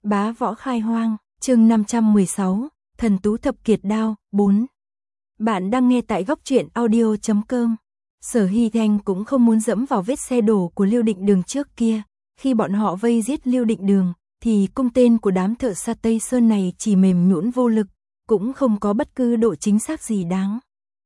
Bá võ khai hoang, chương 516, thần tú thập kiệt đao, 4. Bạn đang nghe tại góc truyện audio.com. Sở Hy Thanh cũng không muốn dẫm vào vết xe đổ của Lưu Định Đường trước kia. Khi bọn họ vây giết Lưu Định Đường, thì cung tên của đám thợ sa Tây Sơn này chỉ mềm nhũn vô lực, cũng không có bất cứ độ chính xác gì đáng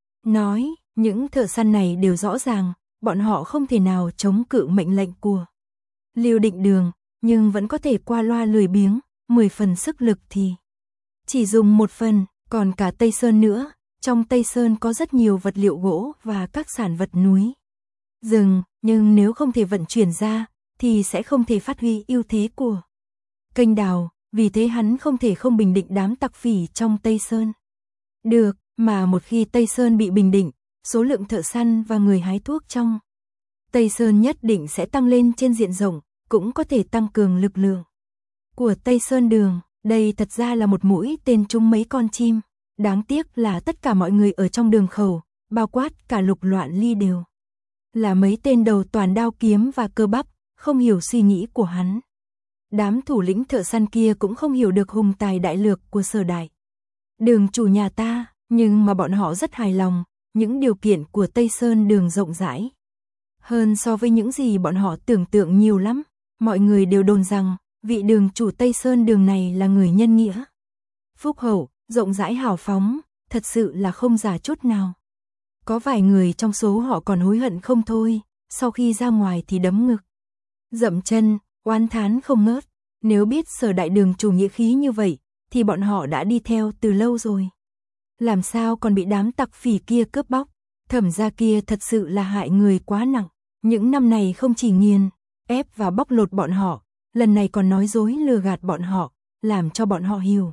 nói. Những thợ săn này đều rõ ràng, bọn họ không thể nào chống cự mệnh lệnh của Lưu Định Đường, nhưng vẫn có thể qua loa lười biếng, 10 phần sức lực thì chỉ dùng 1 phần, còn cả Tây Sơn nữa. Trong Tây Sơn có rất nhiều vật liệu gỗ và các sản vật núi rừng, nhưng nếu không thể vận chuyển ra, thì sẽ không thể phát huy ưu thế của kênh đào, vì thế hắn không thể không bình định đám tặc phỉ trong Tây Sơn. Được, mà một khi Tây Sơn bị bình định, số lượng thợ săn và người hái thuốc trong Tây Sơn nhất định sẽ tăng lên trên diện rộng, cũng có thể tăng cường lực lượng của Tây Sơn Đường. Đây thật ra là một mũi tên trúng mấy con chim. Đáng tiếc là tất cả mọi người ở trong đường khẩu, bao quát cả Lục Loạn Ly đều là mấy tên đầu toàn đao kiếm và cơ bắp, không hiểu suy nghĩ của hắn. Đám thủ lĩnh thợ săn kia cũng không hiểu được hùng tài đại lược của Sở Đại Đường chủ nhà ta, nhưng mà bọn họ rất hài lòng, những điều kiện của Tây Sơn Đường rộng rãi hơn so với những gì bọn họ tưởng tượng nhiều lắm. Mọi người đều đồn rằng, vị đường chủ Tây Sơn Đường này là người nhân nghĩa, phúc hậu, rộng rãi hào phóng, thật sự là không giả chút nào. Có vài người trong số họ còn hối hận không thôi, sau khi ra ngoài thì đấm ngực, dậm chân, oán thán không ngớt. Nếu biết Sở Đại Đường chủ nghĩa khí như vậy, thì bọn họ đã đi theo từ lâu rồi. Làm sao còn bị đám tặc phỉ kia cướp bóc? Thẩm gia kia thật sự là hại người quá nặng. Những năm này không chỉ nghiền ép và bóc lột bọn họ, lần này còn nói dối lừa gạt bọn họ, làm cho bọn họ hiểu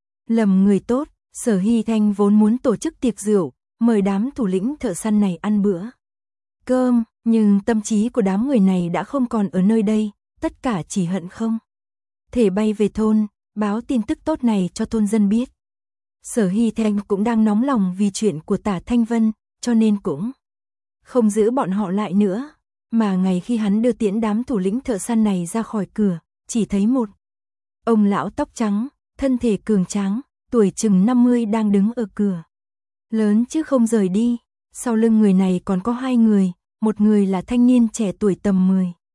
lầm người tốt. Sở Hy Thanh vốn muốn tổ chức tiệc rượu, mời đám thủ lĩnh thợ săn này ăn bữa cơm, nhưng tâm trí của đám người này đã không còn ở nơi đây, tất cả chỉ hận không thể bay về thôn, báo tin tức tốt này cho thôn dân biết. Sở Hy Thanh cũng đang nóng lòng vì chuyện của Tả Thanh Vân, cho nên cũng không giữ bọn họ lại nữa. Mà ngày khi hắn đưa tiễn đám thủ lĩnh thợ săn này ra khỏi cửa, chỉ thấy một ông lão tóc trắng, thân thể cường tráng, tuổi chừng 50 đang đứng ở cửa lớn chứ không rời đi. Sau lưng người này còn có 2 người, một người là thanh niên trẻ tuổi tầm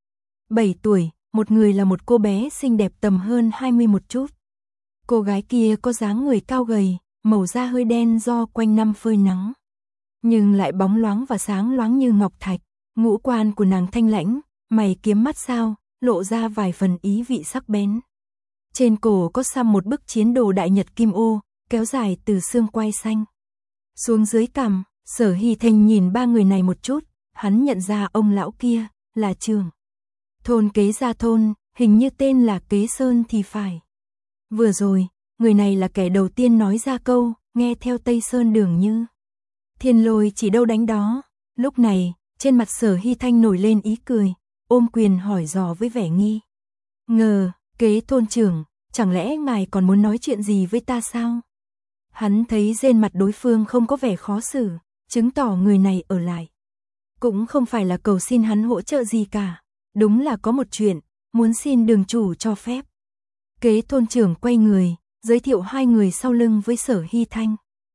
17 tuổi, một người là một cô bé xinh đẹp tầm hơn 20 một chút. Cô gái kia có dáng người cao gầy, màu da hơi đen do quanh năm phơi nắng, nhưng lại bóng loáng và sáng loáng như ngọc thạch. Ngũ quan của nàng thanh lãnh, mày kiếm mắt sao, lộ ra vài phần ý vị sắc bén. Trên cổ có xăm một bức chiến đồ đại nhật kim ô, kéo dài từ xương quai xanh xuống dưới cằm. Sở Hy Thanh nhìn 3 người này một chút, hắn nhận ra ông lão kia là trưởng thôn Kế Gia thôn, hình như tên là Kế Sơn thì phải. Vừa rồi, người này là kẻ đầu tiên nói ra câu, nghe theo Tây Sơn Đường như thiên lôi chỉ đâu đánh đó. Lúc này, trên mặt Sở Hy Thanh nổi lên ý cười, ôm quyền hỏi dò với vẻ nghi ngờ, Kế thôn trưởng, chẳng lẽ ngài còn muốn nói chuyện gì với ta sao? Hắn thấy trên mặt đối phương không có vẻ khó xử, chứng tỏ người này ở lại cũng không phải là cầu xin hắn hỗ trợ gì cả, đúng là có một chuyện, muốn xin đường chủ cho phép. Kế thôn trưởng quay người, giới thiệu 2 người sau lưng với Sở Hy Thanh.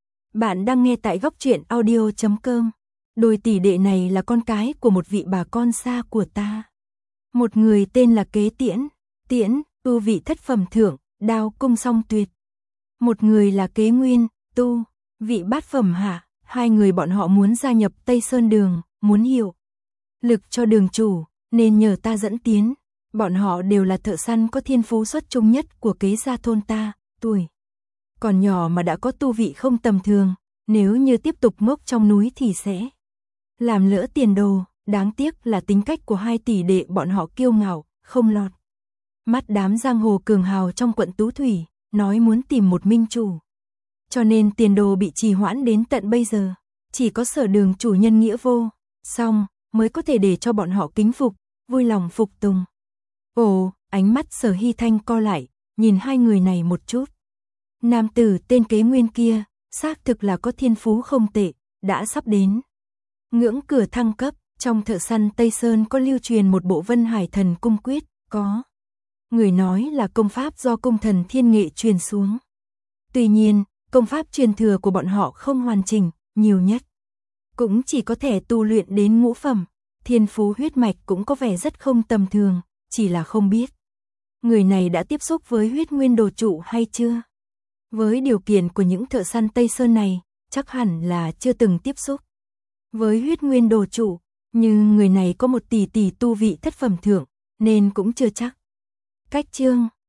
Bạn đang nghe tại góc truyện audio.com. Đôi tỷ đệ này là con cái của một vị bà con xa của ta. Một người tên là Kế Tiễn, Tiễn, tu vị thất phẩm thượng, đao cung song tuyệt. Một người là Kế Nguyên, tu vị bát phẩm hạ. 2 người bọn họ muốn gia nhập Tây Sơn Đường, muốn hiệu lực cho đường chủ, nên nhờ ta dẫn tiến. Bọn họ đều là thợ săn có thiên phú xuất chúng nhất của Kế Gia thôn ta, tuổi còn nhỏ mà đã có tu vị không tầm thường, nếu như tiếp tục ngốc trong núi thì sẽ làm lỡ tiền đồ. Đáng tiếc là tính cách của 2 tỷ đệ bọn họ kiêu ngạo, không lọt mắt đám giang hồ cường hào trong quận Tú Thủy, nói muốn tìm một minh chủ. Cho nên tiền đồ bị trì hoãn đến tận bây giờ, chỉ có Sở đường chủ nhân nghĩa vô song mới có thể để cho bọn họ kính phục, vui lòng phục tùng. Ồ, ánh mắt Sở Hy Thanh co lại, nhìn 2 người này một chút. Nam tử tên Kế Nguyên kia, xác thực là có thiên phú không tệ, đã sắp đến ngưỡng cửa thăng cấp. Trong thợ săn Tây Sơn có lưu truyền một bộ Vân Hải Thần Cung quyết, có Người nói là công pháp do cung thần thiên nghệ truyền xuống. Tuy nhiên, công pháp truyền thừa của bọn họ không hoàn chỉnh, nhiều nhất cũng chỉ có thể tu luyện đến ngũ phẩm, thiên phú huyết mạch cũng có vẻ rất không tầm thường, chỉ là không biết người này đã tiếp xúc với huyết nguyên đồ trụ hay chưa. Với điều kiện của những thợ săn Tây Sơn này, chắc hẳn là chưa từng tiếp xúc với huyết nguyên đồ trụ, nhưng người này có 1 tỷ tu vị thất phẩm thượng, nên cũng chưa chắc. Cách chương